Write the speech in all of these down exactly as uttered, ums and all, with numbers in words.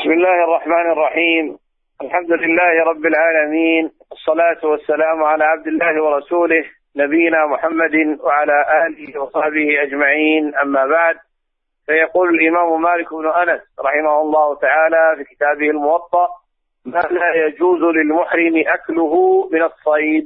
بسم الله الرحمن الرحيم. الحمد لله رب العالمين، الصلاة والسلام على عبد الله ورسوله نبينا محمد وعلى آله وصحبه أجمعين، أما بعد. فيقول الإمام مالك بن أنس رحمه الله تعالى في كتابه الموطأ: ما لا يجوز للمحرم أكله من الصيد.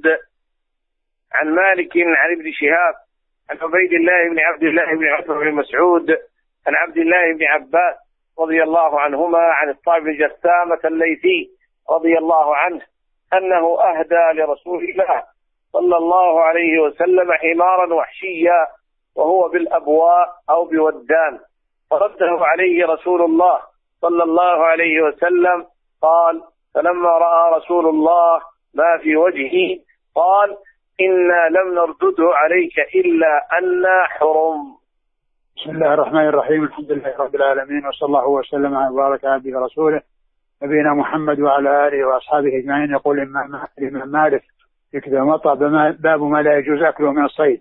عن مالك عن ابن شهاب عن عبيد الله بن عبد الله بن عمرو بن مسعود عن عبد الله بن عباس رضي الله عنهما عن الطائب بن جثامة الليثي رضي الله عنه أنه أهدى لرسول الله صلى الله عليه وسلم حمارا وحشيا وهو بالأبواء أو بودان، فرده عليه رسول الله صلى الله عليه وسلم. قال: فلما رأى رسول الله ما في وجهه قال: إنا لم نردده عليك إلا أنا حرم. بسم الله الرحمن الرحيم. الحمد لله رب العالمين، وصلى الله وسلم على وبارك على عبده ورسوله نبينا محمد وعلى آله وأصحابه أجمعين. يقول الإمام مالك في كتاب الموطأ: باب ما لا يجوز أكله من الصيد.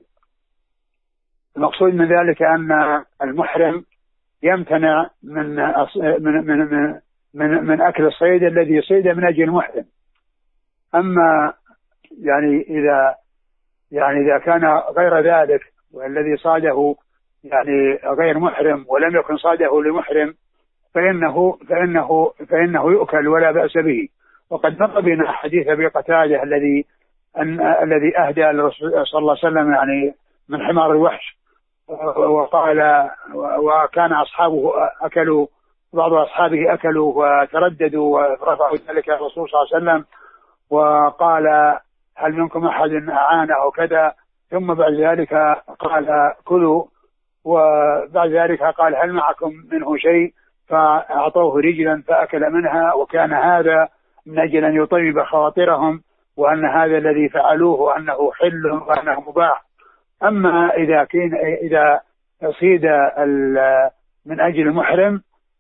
المقصود من ذلك أن المحرم يمتنع من من من من, من, من أكل الصيد الذي يصيد من أجل المحرم. أما يعني إذا يعني إذا كان غير ذلك والذي صاده يعني غير محرم ولم يكن صاده لمحرم فإنه فإنه فإنه يؤكل ولا بأس به. وقد مر بنا حديث أبي قتادة الذي أن الذي أهدى للرسول صلى الله عليه وسلم يعني من حمار الوحش، وقال وكان أصحابه أكلوا، بعض أصحابه أكلوا وترددوا ورفعوا ذلك الرسول صلى الله عليه وسلم وقال: هل منكم أحد أعانه أو كذا؟ ثم بعد ذلك قال: كلوا. وبعد ذلك قال: هل معكم منه شيء؟ فأعطوه رجلا فأكل منها، وكان هذا من أجل أن يطيب خواطرهم وأن هذا الذي فعلوه وأنه حل وأنه مباح. أما إذا كان إذا صيد من أجل المحرم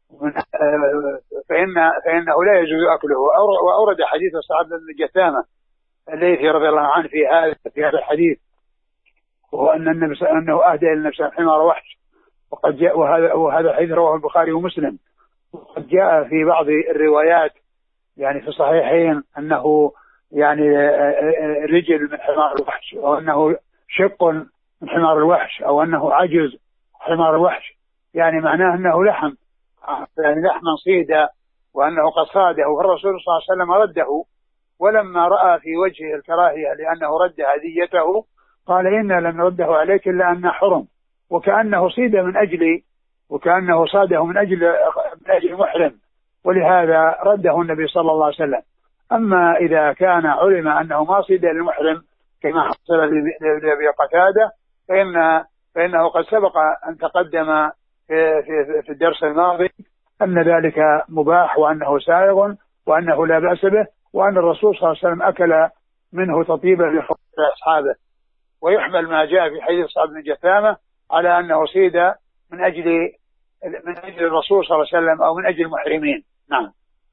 فإن فإنه لا يجوز أكله. وأورد حديث الصحابي بن جثامة الليثي رضي الله عنه في هذا في هذا الحديث، وهو أن النبي أنه أهدى لنفسه حمار وحش، وقد جاء وهذا وهذا الحديث رواه البخاري ومسلم. وقد جاء في بعض الروايات يعني في الصحيحين أنه يعني رجل من حمار الوحش، أو أنه شق من حمار الوحش، أو أنه عجز حمار الوحش، يعني معناه أنه لحم يعني لحما صيدا وأنه قد صاده. والرسول صلى الله عليه وسلم رده، ولما رأى في وجهه الكراهية لأنه رد هديته قال: إنا لم نرده عليك إلا أن حرم، وكأنه صيد من أجل وكأنه صاده من أجل من أجل محرم، ولهذا رده النبي صلى الله عليه وسلم. أما إذا كان علم أنه ما صيد للمحرم كما حصل لأبي قتادة فإن فإنه قد سبق أن تقدم في, في, في الدرس الماضي أن ذلك مباح وأنه سائغ وأنه لا بأس به، وأن الرسول صلى الله عليه وسلم أكل منه تطيبا لخواطر أصحابه. ويحمل ما جاء في حديث صعب بن جثامة على أنه صيد من أجل من أجل الرسول صلى الله عليه وسلم أو من أجل المحرمين. نعم.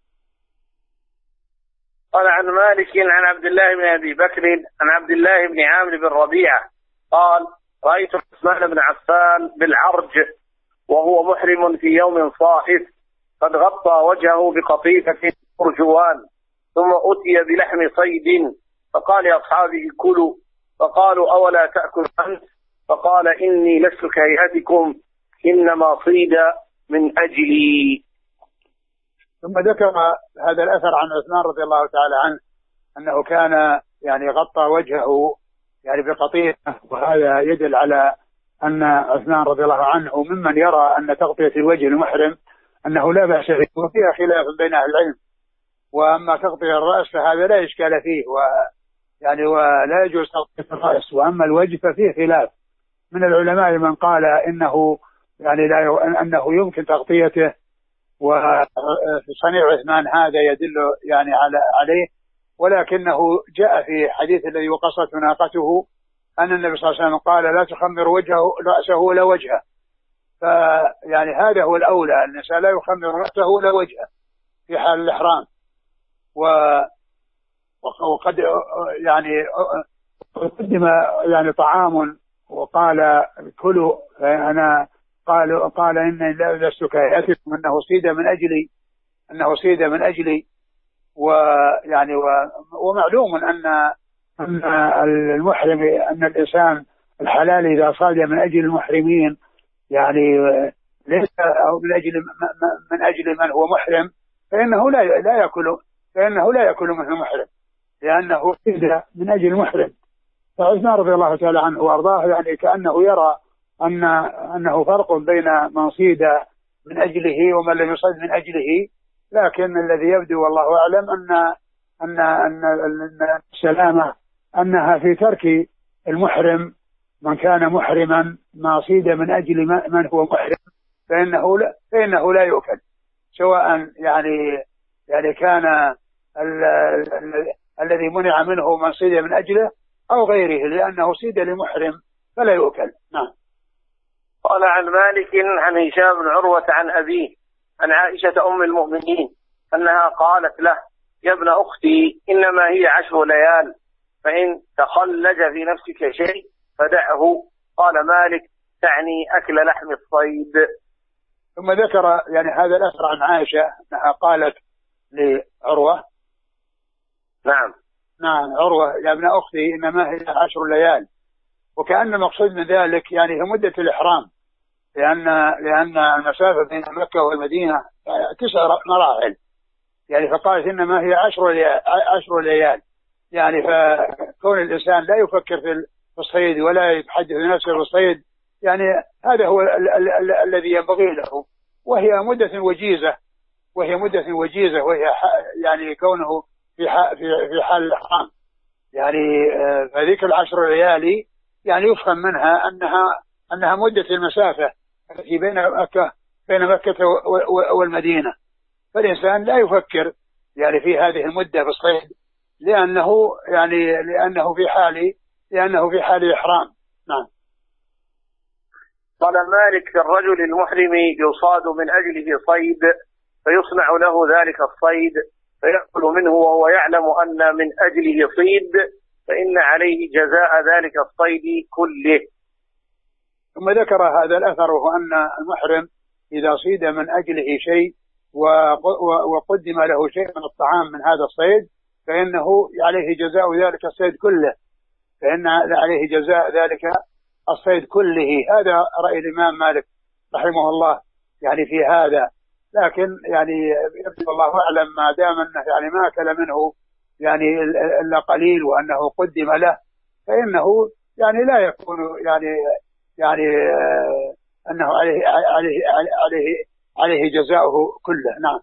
قال: عن مالك عن عبد الله بن أبي بكر عن عبد الله بن عامر بن ربيعة قال: رأيت عثمان بن عفان بالعرج وهو محرم في يوم صائف، قد غطى وجهه بقطيفة أرجوان، ثم أتي بلحم صيد فقال لأصحابه: كلوا. فقالوا: أولا تأكل أنت؟ فقال: إني لست كهيئتكم، إنما صيد من أجلي. ثم ذكر هذا الأثر عن عثمان رضي الله تعالى عنه أنه كان يعني غطى وجهه يعني بقطيفة، وهذا يدل على أن عثمان رضي الله عنه ممن يرى أن تغطية الوجه المحرم أنه لا بأس به، وفيها خلاف بين أهل العلم. وأما تغطية الرأس فهذا لا إشكال فيه، و يعني ولا يجوز تغطية الرأس. وأما الوجه ففيه خلاف من العلماء من قال إنه يعني لا أنه يمكن تغطيته، وفي صنيع عثمان هذا يدل يعني على عليه. ولكنه جاء في حديث الذي وقصت ناقته أن النبي صلى الله عليه وسلم قال: لا تخمر وجهه رأسه ولا وجهه. فيعني هذا هو الأولى، النساء لا يخمر رأسه ولا وجهه في حال الإحرام. و وقد يعني قدم يعني طعام وقال: كلوا. أنا قال قال إني لست كهيئتكم، أنه صيد من أجل أنه صيد من أجلي، ويعني ومعلوم أن أن المحرم أن الإنسان الحلال إذا صاد من أجل المحرمين يعني ليس أو من أجل من أجل من هو محرم فإنه لا لا يأكل فإنه لا يأكل منه محرم، لأنه صيد من أجل المحرم. فعثمان رضي الله تعالى عنه وأرضاه يعني كأنه يرى أن أنه فرق بين من صيد من أجله ومن لم يصد من أجله، لكن الذي يبدو والله أعلم أن أن أن السلامة أنها في ترك المحرم، من كان محرما ما صيد من أجل من هو محرم فإنه لا فإنه لا يؤكل، سواء يعني يعني كان ال ال الذي منع منه من صيد من أجله أو غيره، لأنه صيد لمحرم فلا يؤكل. نعم. قال عن مالك عن هشام بن عروة عن أبيه عن عائشة أم المؤمنين أنها قالت له: يا ابن أختي إنما هي عشر ليال، فإن تخلج في نفسك شيء فدعه. قال مالك: تعني أكل لحم الصيد. ثم ذكر يعني هذا الأثر عن عائشة أنها قالت لعروة نعم نعم عروة: يا ابن أختي إنما هي عشر ليال، وكأن المقصود من ذلك يعني هي مدة الإحرام، لأن لأن المسافة بين مكة والمدينة تسع مراحل، يعني فقالت إنما هي عشر ليال عشر ليال يعني فكون الإنسان لا يفكر في الصيد ولا يتحدث نفسه بالصيد يعني هذا هو ال ال ال الذي ينبغي له، وهي مدة وجيزة وهي مدة وجيزة وهي يعني كونه في في في حال الإحرام، يعني فذيك العشر ليالي يعني يفهم منها أنها أنها مدة المسافة التي بين مكة بين مكة والمدينة، فالإنسان لا يفكر يعني في هذه المدة في الصيد لأنه يعني لأنه في حال لأنه في حال إحرام. نعم. قال مالك: في الرجل المحرم يصاد من أجله صيد فيصنع له ذلك الصيد فيأكل منه وهو يعلم أن من أجله صيد، فإن عليه جزاء ذلك الصيد كله. ثم ذكر هذا الأثر وهو أن المحرم إذا صيد من أجله شيء وقدم له شيء من الطعام من هذا الصيد فإنه عليه جزاء ذلك الصيد كله فإن عليه جزاء ذلك الصيد كله. هذا رأي الإمام مالك رحمه الله يعني في هذا، لكن يعني يبدو الله أعلم ما دام أنه يعني ما أكل منه يعني إلا قليل وأنه قدم له فإنه يعني لا يكون يعني يعني أنه عليه عليه عليه عليه جزاؤه كله. نعم.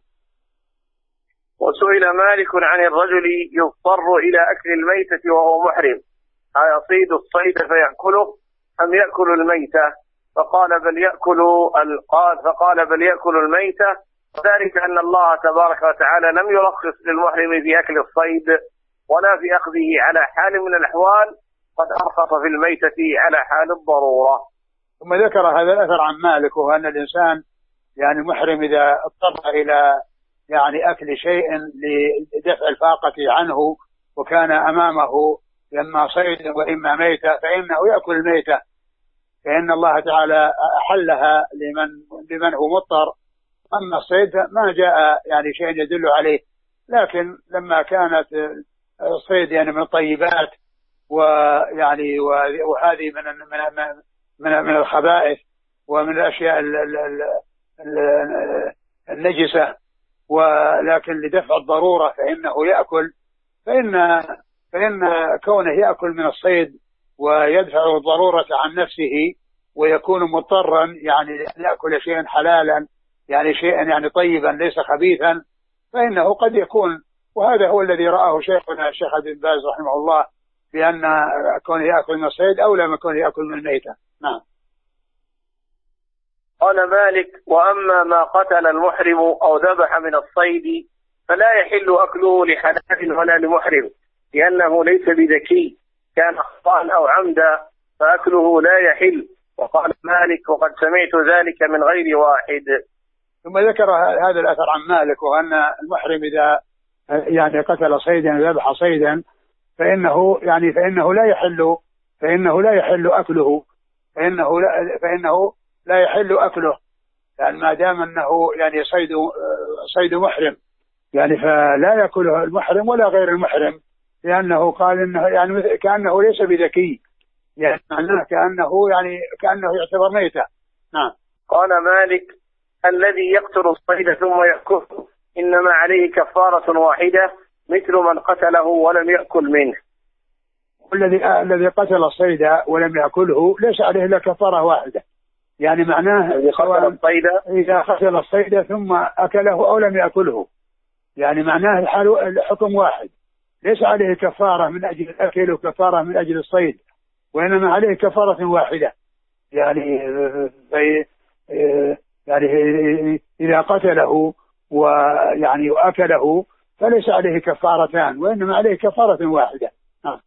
وسئل مالك عن الرجل يضطر إلى أكل الميتة وهو محرم، أيصيد الصيد فيأكله أم يأكل الميتة؟ فقال بل يأكل القال فقال بل يأكل الميتة، وذلك أن الله تبارك وتعالى لم يرخص للمحرم في أكل الصيد ولا في أخذه على حال من الأحوال، قد أرخص في الميتة على حال الضرورة. ثم ذكر هذا الأثر عن مالك وهو أن الإنسان يعني محرم إذا اضطر إلى يعني أكل شيء لدفع الفاقة عنه وكان أمامه إما صيد وإما ميتة فإنه يأكل الميتة، فإن الله تعالى أحلها لمن لمن هو مضطر. أما الصيد ما جاء يعني شيء يدل عليه، لكن لما كانت الصيد يعني من الطيبات ويعني وهذه من من من من الخبائث ومن الأشياء النجسة، ولكن لدفع الضرورة فإنه يأكل، فإن فإن كونه يأكل من الصيد ويدفع الضرورة عن نفسه ويكون مضطرا يعني يأكل شيئا حلالا يعني شيئا يعني طيبا ليس خبيثا، فإنه قد يكون، وهذا هو الذي رآه شيخنا الشيخ بن باز رحمه الله، بأن كونه يأكل من الصيد أولى من كونه يأكل من الميتة. نعم. قال مالك: وأما ما قتل المحرم أو ذبح من الصيد فلا يحل أكله لحلال ولا لمحرم، لأنه ليس بذكي، كان خطأ أو عمدا فأكله لا يحل. وقال مالك: وقد سمعت ذلك من غير واحد. ثم ذكر هذا الأثر عن مالك وأن المحرم إذا يعني قتل صيدا ذبح صيدا فإنه يعني فإنه لا يحل فإنه لا يحل أكله فإنه لا فإنه لا يحل أكله يعني ما دام أنه يعني صيد صيد محرم يعني فلا يأكله المحرم ولا غير المحرم، لأنه قال إنه يعني كأنه ليس بذكي، يعني معناه كأنه يعني كأنه يعتبر ميتة. نعم. قال مالك: الذي يقتل الصيد ثم يأكله إنما عليه كفارة واحدة مثل من قتله ولم يأكل منه. الذي الذي قتل الصيد ولم يأكله ليس عليه إلا كفارة واحدة، يعني معناه إذا قتل الصيد ثم أكله أو لم يأكله، يعني معناه الحكم واحد، ليس عليه كفارة من أجل الأكل وكفارة من أجل الصيد، وإنما عليه كفارة واحدة. يعني يعني إذا قتله ويعني أكله فليس عليه كفارتان، وإنما عليه كفارة واحدة. آه.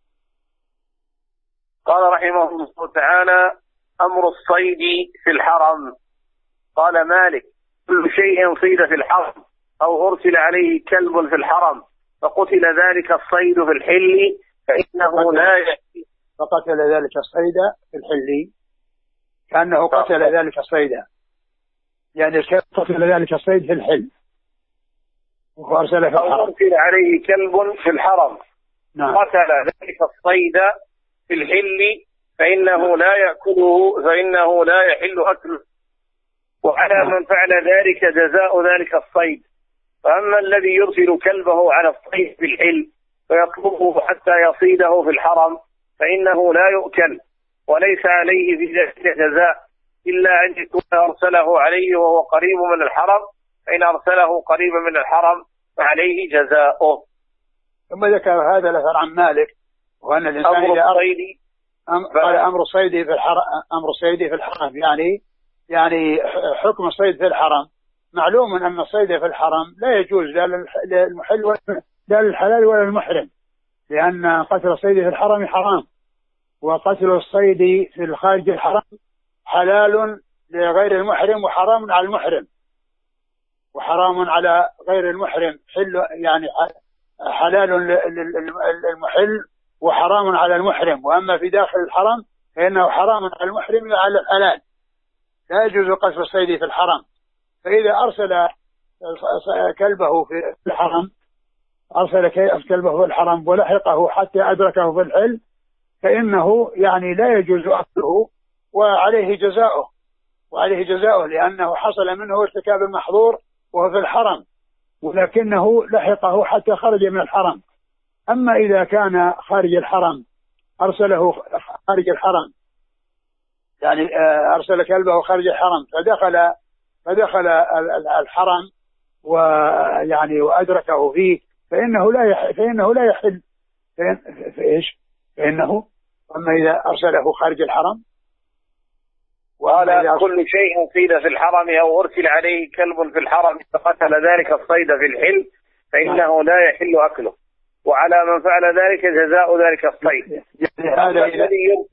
قال رحمه الله تعالى: أمر الصيد في الحرم. قال مالك: كل شيء صيد في الحرم أو أرسل عليه كلب في الحرم فقتل ذلك الصيد في الحل فإنه لا يأتي. فقتل ذلك الصيد في الحل كأنه قتل ذلك الصيد، يعني قتل ذلك الصيد في الحل وأرسل في الحرم. أو أرسل عليه كلب في الحرم. نعم. قتل ذلك الصيد في الحل فإنه نعم. لا يأكله فإنه لا يحل أكله، وعلى نعم. من فعل ذلك جزاء ذلك الصيد. فأما الذي يرسل كلبه على الصيد في الحل فيطلبه حتى يصيده في الحرم فإنه لا يؤكل، وليس عليه في ذلك جزاء إلا أن يكون أرسله عليه وهو قريب من الحرم، فإن أرسله قريبا من الحرم فعليه جزاؤه. ثم ذكر هذا الأثر عن مالك، وأن الإنسان أمر إذا الصيد أم قال أمر الصيد في الحرم، أمر الصيد في الحرم يعني يعني حكم الصيد في الحرم. معلوم أن الصيد في الحرم لا يجوز لا للمحل ولا للحلال ولا للمحرم، لأن قتل الصيد في الحرم حرام، وقتل الصيد في الخارج الحرم حلال لغير المحرم وحرام على المحرم، وحرام على غير المحرم حل يعني حلال للمحل وحرام على المحرم، وأما في داخل الحرم فإنه حرام على المحرم وعلى الحلال. لا يجوز قتل الصيد في الحرم. فإذا أرسل كلبه في الحرم أرسل كلبه في الحرم ولحقه حتى أدركه في الحل فإنه يعني لا يجوز أكله وعليه جزاؤه وعليه جزاؤه لأنه حصل منه ارتكاب المحظور وهو في الحرم، ولكنه لحقه حتى خرج من الحرم. أما إذا كان خارج الحرم أرسله خارج الحرم، يعني أرسل كلبه خارج الحرم فدخل فدخل الحرم ويعني وأدركه فيه فإنه لا يحل فإنه لا يحل فإيش فإنه أما إذا أرسله خارج الحرم. وقال: كل شيء صيد في الحرم أو أرسل عليه كلب في الحرم فقتل ذلك الصيد في الحل فإنه لا يحل أكله، وعلى من فعل ذلك جزاء ذلك الصيد. هذا إذا,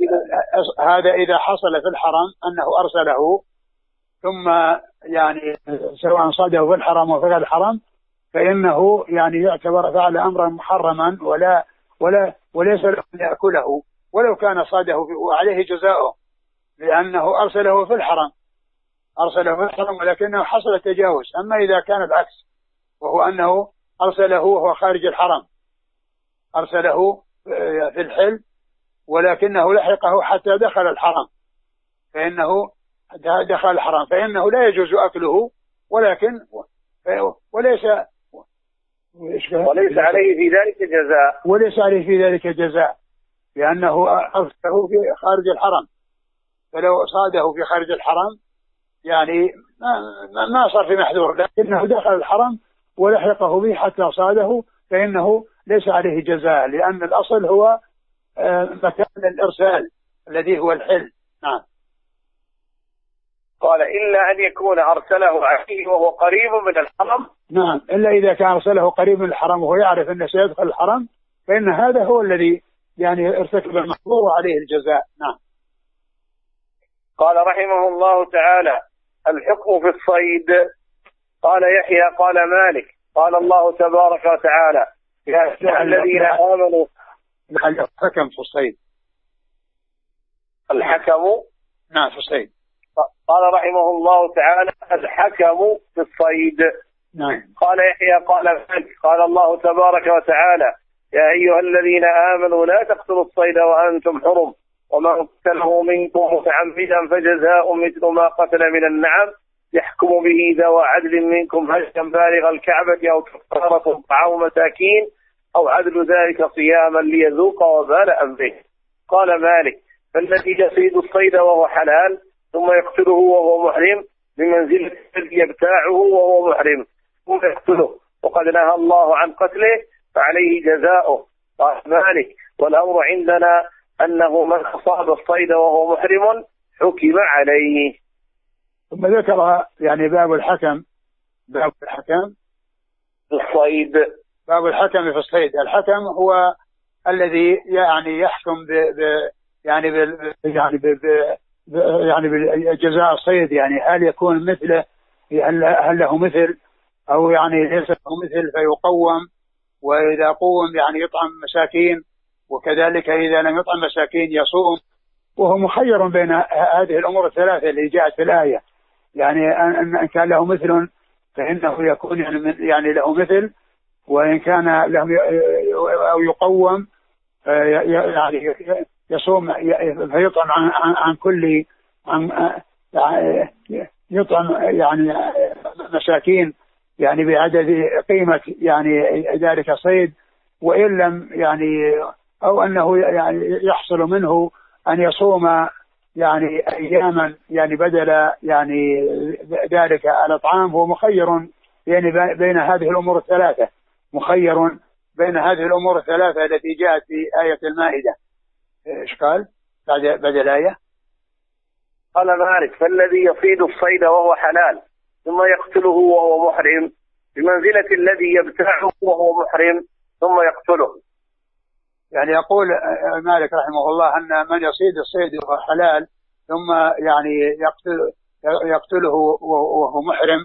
هذا إذا حصل في الحرم أنه أرسله ثم يعني سواء صاده في الحرم أو في الحرم فإنه يعني يعتبر فعل أمرا محرما ولا ولا وليس له أن يأكله ولو كان صاده وعليه جزاؤه، لأنه أرسله في الحرم أرسله في الحرم ولكنه حصل تجاوز. أما إذا كان العكس وهو أنه أرسله وهو خارج الحرم أرسله في الحل ولكنه لحقه حتى دخل الحرم فإنه دخل الحرم فإنه لا يجوز أكله، ولكن وليس وليس عليه في ذلك جزاء وليس عليه في ذلك جزاء لأنه أرسله في خارج الحرم، فلو صاده في خارج الحرم يعني ما, ما صار في محذور، لكنه دخل الحرم ولحقه به حتى صاده فإنه ليس عليه جزاء، لأن الأصل هو مكان الإرسال الذي هو الحل. نعم. قال: إلا أن يكون أرسله عليه وهو قريب من الحرم. نعم، إلا إذا كان أرسله قريب من الحرم وهو يعرف أنه سيدخل الحرم فإن هذا هو الذي يعني ارتكب المحظور وعليه الجزاء. نعم. قال رحمه الله تعالى: الحكم في الصيد. قال يحيى: قال مالك: قال الله تبارك وتعالى: يا أيها الذين آمنوا. الحكم في الصيد. الحكم نعم في الصيد. قال رحمه الله تعالى: الحكم في الصيد. نعم. قال يحيى قال مالك: قال الله تبارك وتعالى: يا أيها الذين آمنوا لا تقتلوا الصيد وأنتم حرم، ومن قتله منكم متعمدا فجزاء مثل ما قتل من النعم يحكم به ذوى عدل منكم هديا بالغ الكعبة أو كفارة طعام مساكين أو عدل ذلك صياما ليذوق وبال أمره. قال مالك: فالذي يصيد الصيد وهو حلال ثم يقتله وهو محرم بمنزلة الذي يبتاعه وهو محرم ثم يقتله، وقد نهى الله عن قتله فعليه جزاؤه. قال مالك: والأمر عندنا أنه من أصاب الصيد وهو محرم حكم عليه. ثم ذكر يعني باب الحكم، باب الحكم في الصيد. باب الحكم في الصيد. الحكم هو الذي يعني يحكم ب ب يعني ب يعني ب يعني بالجزاء الصيد، يعني هل يكون مثله، هل له مثل أو يعني ليس له مثل فيقوم، وإذا قوم يعني يطعم مساكين، وكذلك إذا لم يطعم مساكين يصوم. وهو مخير بين هذه الأمور الثلاثة اللي جاءت في الآية، يعني أن كان له مثل فإنه يكون يعني, يعني له مثل، وإن كان له أو يقوم يعني يصوم فيطعم عن, عن كل عن يطعم يعني مساكين يعني بعدد قيمة يعني ذلك الصيد، وإن لم يعني أو أنه يعني يحصل منه أن يصوم يعني أياما يعني بدل يعني ذلك الأطعام. هو مخير يعني بين هذه الأمور الثلاثة، مخير بين هذه الأمور الثلاثة التي جاءت في آية المائدة. إيش قال بعد بعد الآية؟ قال مالك: فالذي يصيد الصيد وهو حلال ثم يقتله وهو محرم بمنزلة الذي يبتاعه وهو محرم ثم يقتله. يعني يقول مالك رحمه الله أن من يصيد الصيد وهو حلال ثم يعني يقتل يقتله وهو محرم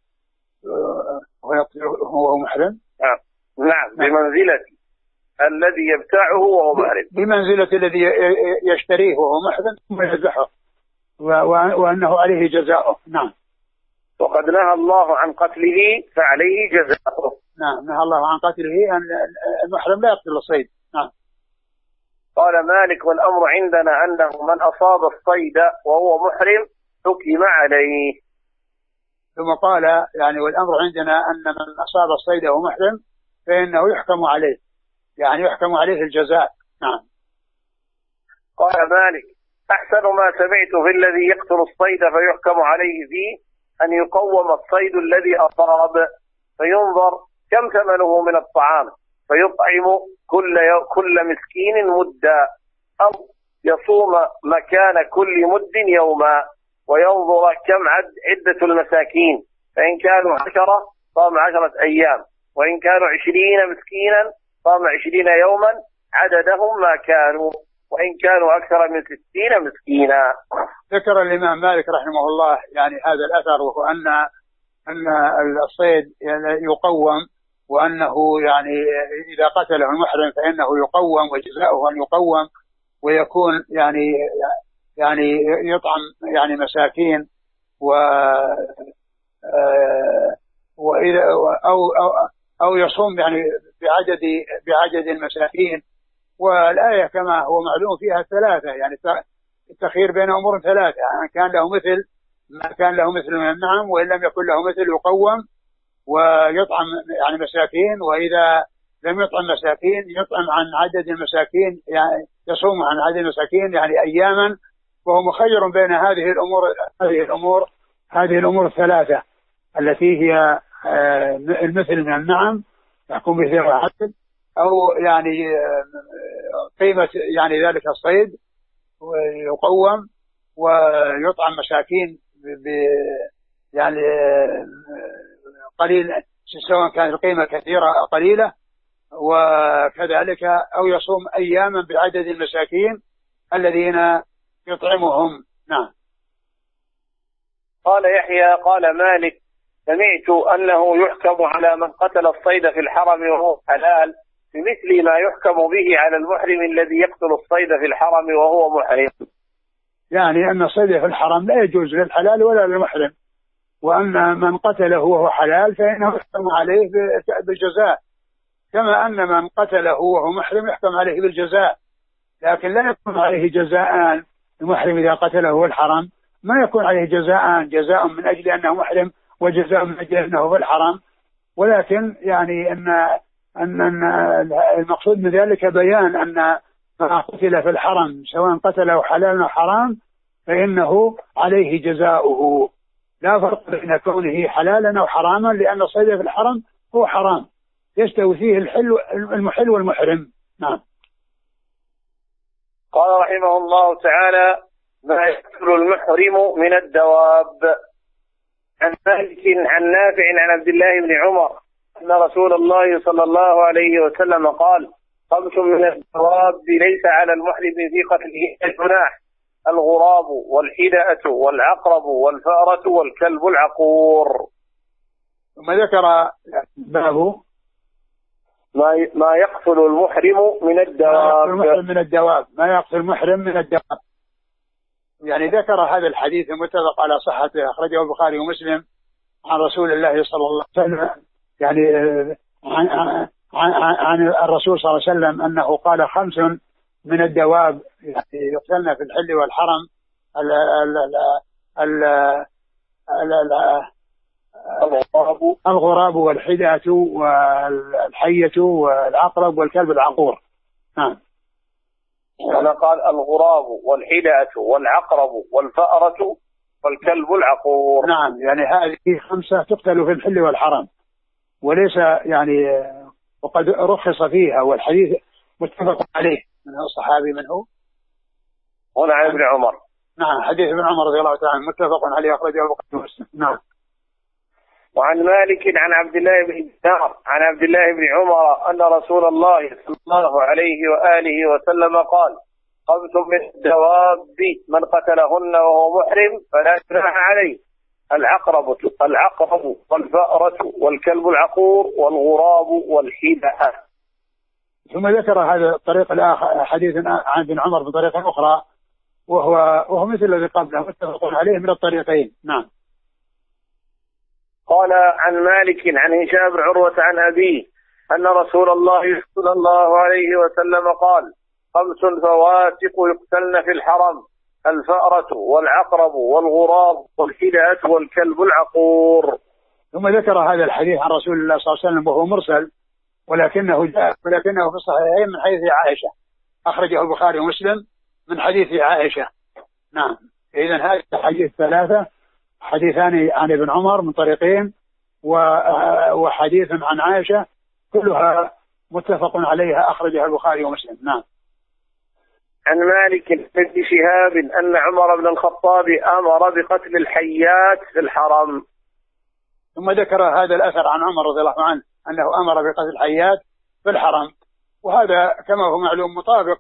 وهو محرم نعم نعم بمنزلة الذي يبتاعه وهو محرم، بمنزلة الذي يشتريه وهو محرم ثم يذبحه، وأنه عليه جزاؤه. نعم. وقد نهى الله عن قتله فعليه جزاؤه. نعم، نهى الله عن قتله، أن المحرم لا يقتل الصيد. نعم. قال مالك: والأمر عندنا أنه من أصاب الصيد وهو محرم حكم عليه. ثم قال يعني والأمر عندنا أن من أصاب الصيد وهو محرم فإنه يحكم عليه، يعني يحكم عليه الجزاء. نعم. قال مالك: أحسن ما سمعت في الذي يقتل الصيد فيحكم عليه فيه أن يقوم الصيد الذي أصاب فينظر كم ثمنه من الطعام فيطعم كل كل مسكين مدا، أو يصوم مكان كل مد يوما، وينظر كم عد عدة المساكين، فإن كانوا عشرة صام عشرة أيام، وإن كانوا عشرين مسكينا صام عشرين يوما عددهم ما كانوا، وإن كانوا أكثر من ستين مسكينا. ذكر الإمام مالك رحمه الله يعني هذا الأثر، وهو أن أن الصيد يقوم، وأنه يعني إذا قتله المحرم فإنه يقوم وجزاؤه أن يقوم، ويكون يعني يعني يطعم يعني مساكين، و وإذا أو أو أو يصوم يعني بعدد بعدد المساكين. والآية كما هو معلوم فيها ثلاثة، يعني التخيير بين أمور ثلاثة، يعني كان له مثل ما كان له مثل من النعم، وإن لم يكن له مثل يقوم ويطعم يعني مساكين، وإذا لم يطعم مساكين يطعم عن عدد المساكين، يعني يصوم عن عدد المساكين يعني أياما. وهو مخير بين هذه الأمور هذه الأمور هذه الأمور الثلاثة التي هي المثل من النعم يحكم به ذوي عدل، أو يعني قيمة يعني ذلك الصيد ويقوم ويطعم مساكين ب يعني قليل، سواء كانت القيمة كثيرة أو قليلة، وكذلك أو يصوم أياما بعدد المساكين الذين يطعمهم. نعم. قال يحيى قال مالك: سمعت أنه يحكم على من قتل الصيد في الحرم وهو حلال بمثل ما يحكم به على المحرم الذي يقتل الصيد في الحرم وهو محرم. يعني أن الصيد في الحرم لا يجوز للحلال ولا للمحرم، وأن من قتله وهو حلال فإنه يحكم عليه بالجزاء، كما أن من قتله وهو محرم يحكم عليه بالجزاء، لكن لا يكون عليه جزاء. المحرم إذا قتله هو الحرم ما يكون عليه جزاء، جزاء من أجل أنه محرم وجزاء من أجل أنه في الحرم، ولكن يعني أن أن المقصود من ذلك بيان أن ما قتل في الحرم سواء قتله حلال أو حرام فإنه عليه جزاؤه، لا فرق بين كونه حلالا أو حراما، لأن الصيد في الحرم هو حرام يستوي فيه الحل المحل والمحرم. نعم. قال رحمه الله تعالى: ما يأكل المحرم من الدواب. عن مالك عن نافع عن عبد الله بن عمر أن رسول الله صلى الله عليه وسلم قال: خمس من الدواب ليس على المحرم في قتله الجناح: الغراب والحدأة والعقرب والفأرة والكلب العقور. ثم ذكر باب ما ما يقتل المحرم من الدواب. ما يقتل من الدواب ما يقتل المحرم من الدواب يعني ذكر هذا الحديث المتفق على صحته، أخرجه البخاري ومسلم عن رسول الله صلى الله عليه وسلم، يعني عن, عن, عن, عن الرسول صلى الله عليه وسلم أنه قال: خمس من الدواب يعني يقتلن في الحل والحرم: ال ال ال ال ال الغراب الغراب والحدأة والحية والعقرب والكلب العقور. نعم. أنا قال: الغراب والحدأة والعقرب والفأرة والكلب العقور. نعم، يعني هذه خمسة تقتل في الحل والحرم، وليس يعني وقد رخص فيها، والحديث متفق عليه. من هو الصحابي؟ من هو؟ هنا عن ابن عمر. نعم، حديث ابن عمر رضي الله تعالى عنه متفق عليه، أخرجه البخاري ومسلم. نعم. وعن مالك عن عبد الله بن دينار عن عبد الله بن عمر أن رسول الله صلى الله عليه وآله وسلم قال: خمس من الدواب من قتلهن وهو محرم فلا جناح عليه: العقرب العقرب والفأرة والكلب العقور والغراب والحدأة. ثم ذكر هذا الطريق الآخر حديث عن ابن عمر بطريقة أخرى، وهو وهو مثل الذي قبله متفق عليه من الطريقين. نعم. قال عن مالك عن هشام بن عروة عن أبيه أن رسول الله صلى الله عليه وسلم قال: خمس فواسق يقتلن في الحرم: الفأرة والعقرب والغراب والحدأة والكلب العقور. ثم ذكر هذا الحديث عن رسول الله صلى الله عليه وسلم وهو مرسل، ولكنه جاء ولكنه في الصحيحين من حديث عائشة، أخرجه البخاري ومسلم من حديث عائشة. نعم. إذن هذه الحديث ثلاثة، حديثان عن ابن عمر من طريقين، وحديث عن عائشة، كلها متفق عليها، أخرجها البخاري ومسلم. نعم. عن مالك بن شهاب أن عمر بن الخطاب أمر بقتل الحيات في الحرم. ثم ذكر هذا الأثر عن عمر رضي الله عنه أنه أمر بقتل الحيات في الحرم، وهذا كما هو معلوم مطابق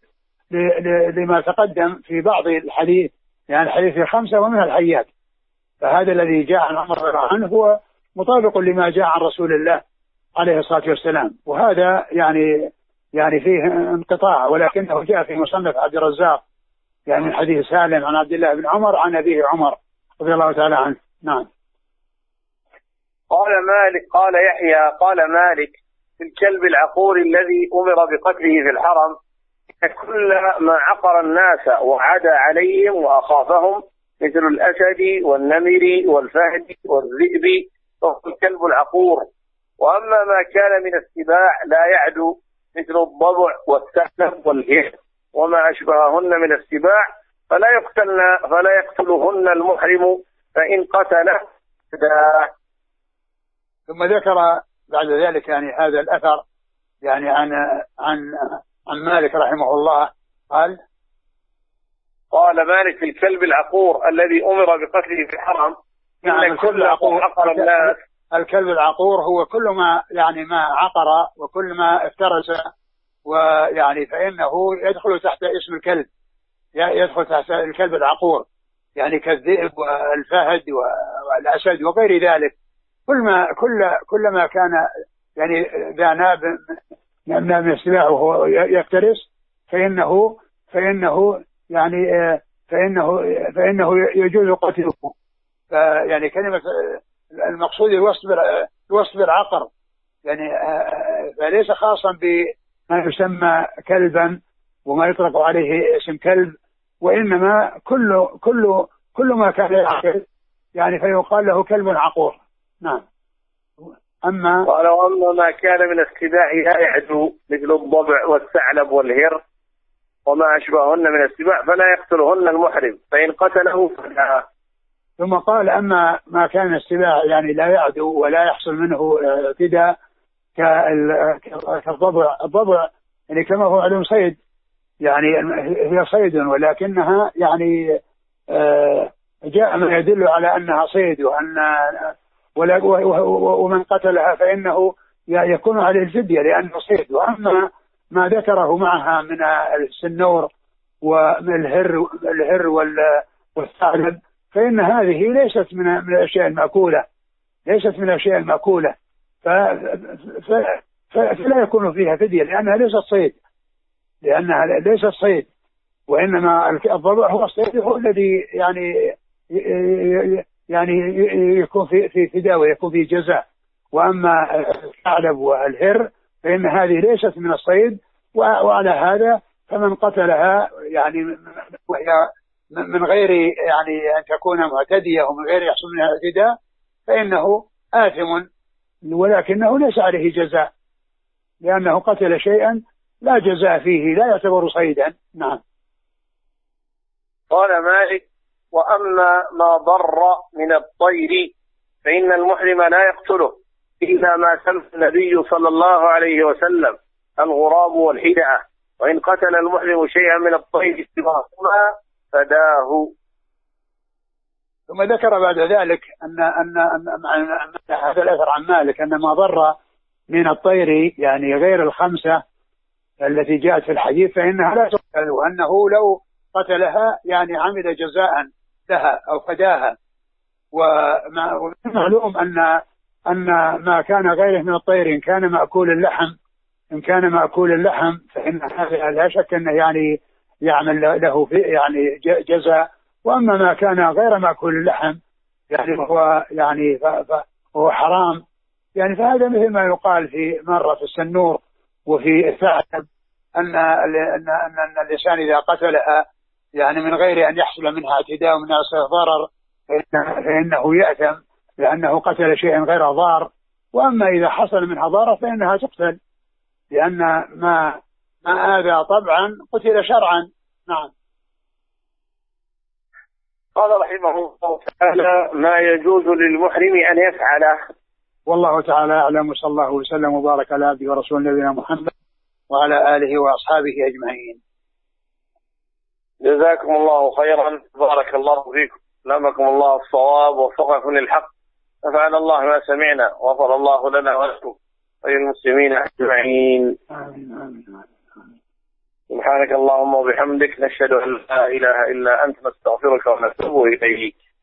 لما تقدم في بعض الحديث، يعني الحديث الخمسة ومنها الحيات، فهذا الذي جاء عن عمر رضي الله عنه هو مطابق لما جاء عن رسول الله عليه الصلاة والسلام، وهذا يعني يعني فيه انقطاع، ولكنه جاء في مصنف عبد الرزاق يعني من حديث سالم عن عبد الله بن عمر عن أبيه عمر رضي الله تعالى عنه. نعم. قال مالك قال يحيى قال مالك: في الكلب العقور الذي أمر بقتله في الحرم كل ما عقر الناس وعدى عليهم وأخافهم مثل الأسد والنمر والفهد والذئب وهو الكلب العقور. وأما ما كان من السباع لا يعدو مثل الضبع والثعلب والهيل وما أشبههن من السباع فلا يقتلن فلا يقتلهن المحرم فإن قتل فداه. ثم ذكر بعد ذلك يعني هذا الأثر يعني عن عن عن مالك رحمه الله قال قال مالك: في الكلب العقور الذي أمر بقتله في الحرم إن كل عقر الناس. الكلب العقور هو كل ما يعني ما عقر وكل ما افترس، ويعني فإنه يدخل تحت اسم الكلب، يدخل تحت الكلب العقور، يعني كالذئب والفهد والأسد وغير ذلك، كل ما كل كل ما كان يعني ذا ناب من السباع وهو يفترس فإنه فإنه يعني فإنه فإنه يجوز قتله. يعني كلمة المقصود الوصف الوصف بالعقر، يعني فليس خاصا بما يسمى كلبا وما يطلق عليه اسم كلب، وإنما كل كل كل ما كان يعقل يعني فيقال له كلب عقور. نعم. أما قال وأما ما كان من السباع لا يعدو مثل الضبع والثعلب والهر وما أشبههن من السباع فلا يقتلهن المحرم فإن قتله فلا. ثم قال أما ما كان السباع يعني لا يعدو ولا يحصل منه اعتداء كالضبع، الضبع يعني كما هو علم صيد، يعني هي صيد ولكنها يعني جاء ما يدل على أنها صيد وأن ومن قتلها فإنه يكون عليه الفدية لأنه صيد. وأما ما ذكره معها من السنور والهر الهر والثعلب فإن هذه ليست من من الأشياء المأكولة، ليست من الأشياء المأكولة فلا يكون فيها فدية لأنها ليست صيد، لأنها ليست صيد، وإنما الضبع هو الصيد هو الذي يعني يعني يكون في في فداء ويكون في جزاء. وأما الثعلب والهر فإن هذه ليست من الصيد، وعلى هذا فمن قتلها يعني وهي من غير يعني أن تكون معتدية ومن غير يحصل منها اعتداء فإنه آثم، ولكنه ليس عليه جزاء لأنه قتل شيئا لا جزاء فيه، لا يعتبر صيدا. نعم. قال مالك وأما ما ضر من الطير فإن المحرم لا يقتله إلا ما سمى النبي صلى الله عليه وسلم الغراب والحدعة، وإن قتل المحرم شيئا من الطير سواهما فداه. ثم ذكر بعد ذلك أن أن أن هذا الأثر عن مالك أن ما ضر من الطير يعني غير الخمسة التي جاءت في الحديث فإنها لا تقتل، وأنه لو قتلها يعني عمل جزاء لها أو فداها. ومعلوم أن أن ما كان غيره من الطير إن كان مأكول اللحم إن كان مأكول اللحم فإن هذا لا شك أنه يعني يعمل له في يعني جزاء. وأما ما كان غير مأكول اللحم يعني هو يعني هو حرام، يعني فهذا مثل ما يقال في مرة في السنور وفي الثعلب أن أن أن الإنسان إذا قتلها يعني من غير أن يحصل منها اعتداء ومن يحصل ضرر فإنه يأثم لأنه قتل شيئا غير ضار. وأما إذا حصل منها ضرر فإنها تقتل لأن ما ما آذى طبعا قتل شرعا. نعم. قال رحمه الله تعالى ما يجوز للمحرم أن يفعله. والله تعالى أعلم، وصلى الله وسلم وبارك على عبده ورسوله نبينا محمد وعلى آله وأصحابه أجمعين. جزاكم الله خيرا، بارك الله فيكم، لمكم الله الصواب ووفقكم للحق، نفعنا الله ما سمعنا وغفر الله لنا ولكم وللمسلمين أجمعين. آمين آمين آمين. سبحانك اللهم وبحمدك نشهد أن لا إله إلا أنت نستغفرك ونتوب إليك.